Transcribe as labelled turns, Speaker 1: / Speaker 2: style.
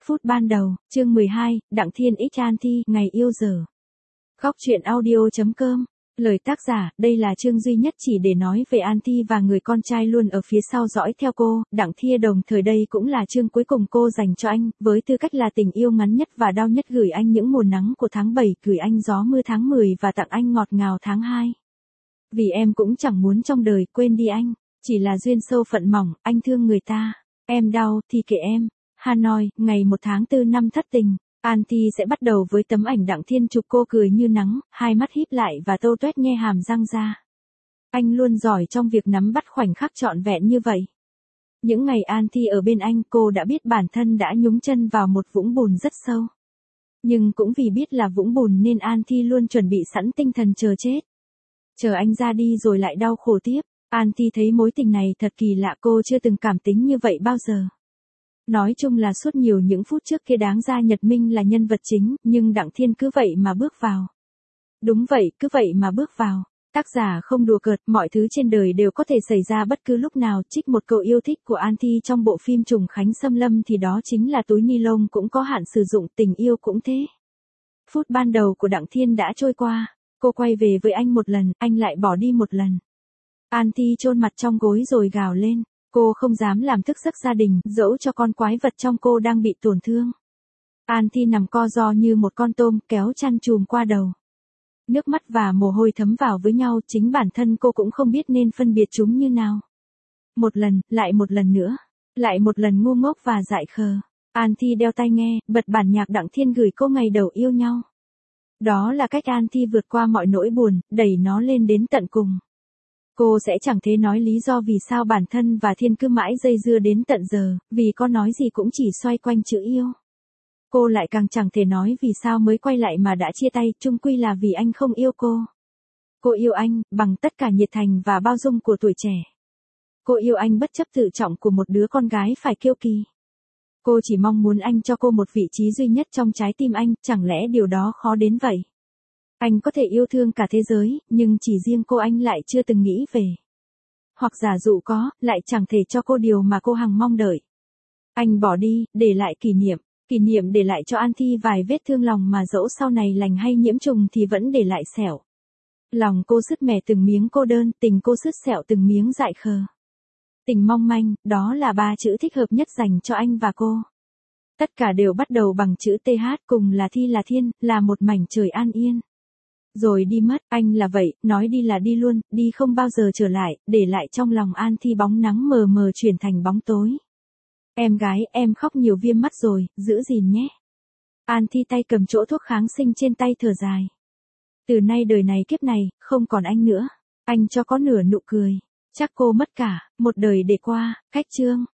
Speaker 1: Phút ban đầu, chương 12, Đặng Thiên X Anti, ngày yêu giờ. Góc truyện audio.com. Lời tác giả, đây là chương duy nhất chỉ để nói về Anti và người con trai luôn ở phía sau dõi theo cô, Đặng Thiên. Đồng thời đây cũng là chương cuối cùng cô dành cho anh, với tư cách là tình yêu ngắn nhất và đau nhất, gửi anh những mùa nắng của tháng 7, gửi anh gió mưa tháng 10 và tặng anh ngọt ngào tháng 2. Vì em cũng chẳng muốn trong đời quên đi anh, chỉ là duyên sâu phận mỏng, anh thương người ta, em đau thì kệ em. Hanoi, ngày 1 tháng 4 năm Thất Tình. Anti sẽ bắt đầu với tấm ảnh Đặng Thiên chụp cô cười như nắng, hai mắt híp lại và tô toét nhe hàm răng ra. Anh luôn giỏi trong việc nắm bắt khoảnh khắc trọn vẹn như vậy. Những ngày Anti ở bên anh, cô đã biết bản thân đã nhúng chân vào một vũng bùn rất sâu. Nhưng cũng vì biết là vũng bùn nên Anti luôn chuẩn bị sẵn tinh thần chờ chết. Chờ anh ra đi rồi lại đau khổ tiếp. Anti thấy mối tình này thật kỳ lạ, cô chưa từng cảm tính như vậy bao giờ. Nói chung là suốt nhiều những phút trước kia đáng ra Nhật Minh là nhân vật chính, nhưng Đặng Thiên cứ vậy mà bước vào. Đúng vậy, cứ vậy mà bước vào. Tác giả không đùa cợt, mọi thứ trên đời đều có thể xảy ra bất cứ lúc nào. Trích một câu yêu thích của Anti trong bộ phim Trùng Khánh Xâm Lâm thì đó chính là túi ni lông cũng có hạn sử dụng, tình yêu cũng thế. Phút ban đầu của Đặng Thiên đã trôi qua, cô quay về với anh một lần, anh lại bỏ đi một lần. Anti chôn mặt trong gối rồi gào lên. Cô không dám làm thức giấc gia đình, dẫu cho con quái vật trong cô đang bị tổn thương. Anti nằm co ro như một con tôm, kéo chăn trùm qua đầu. Nước mắt và mồ hôi thấm vào với nhau, chính bản thân cô cũng không biết nên phân biệt chúng như nào. Một lần, lại một lần nữa, lại một lần ngu ngốc và dại khờ. Anti đeo tai nghe, bật bản nhạc Đặng Thiên gửi cô ngày đầu yêu nhau. Đó là cách Anti vượt qua mọi nỗi buồn, đẩy nó lên đến tận cùng. Cô sẽ chẳng thể nói lý do vì sao bản thân và Thiên cứ mãi dây dưa đến tận giờ, vì có nói gì cũng chỉ xoay quanh chữ yêu. Cô lại càng chẳng thể nói vì sao mới quay lại mà đã chia tay, chung quy là vì anh không yêu cô. Cô yêu anh, bằng tất cả nhiệt thành và bao dung của tuổi trẻ. Cô yêu anh bất chấp tự trọng của một đứa con gái phải kiêu kỳ. Cô chỉ mong muốn anh cho cô một vị trí duy nhất trong trái tim anh, chẳng lẽ điều đó khó đến vậy? Anh có thể yêu thương cả thế giới, nhưng chỉ riêng cô anh lại chưa từng nghĩ về. Hoặc giả dụ có, lại chẳng thể cho cô điều mà cô hằng mong đợi. Anh bỏ đi, để lại kỷ niệm để lại cho Anti vài vết thương lòng mà dẫu sau này lành hay nhiễm trùng thì vẫn để lại sẹo. Lòng cô sứt mẻ từng miếng cô đơn, tình cô sứt sẹo từng miếng dại khờ. Tình mong manh, đó là 3 chữ thích hợp nhất dành cho anh và cô. Tất cả đều bắt đầu bằng chữ TH, cùng là Thi là Thiên, là một mảnh trời an yên. Rồi đi mất, anh là vậy, nói đi là đi luôn, đi không bao giờ trở lại, để lại trong lòng Anti bóng nắng mờ mờ chuyển thành bóng tối. Em gái, em khóc nhiều viêm mắt rồi, giữ gìn nhé. Anti tay cầm chỗ thuốc kháng sinh trên tay thở dài. Từ nay đời này kiếp này, không còn anh nữa. Anh cho có nửa nụ cười. Chắc cô mất cả, một đời để qua, cách chương.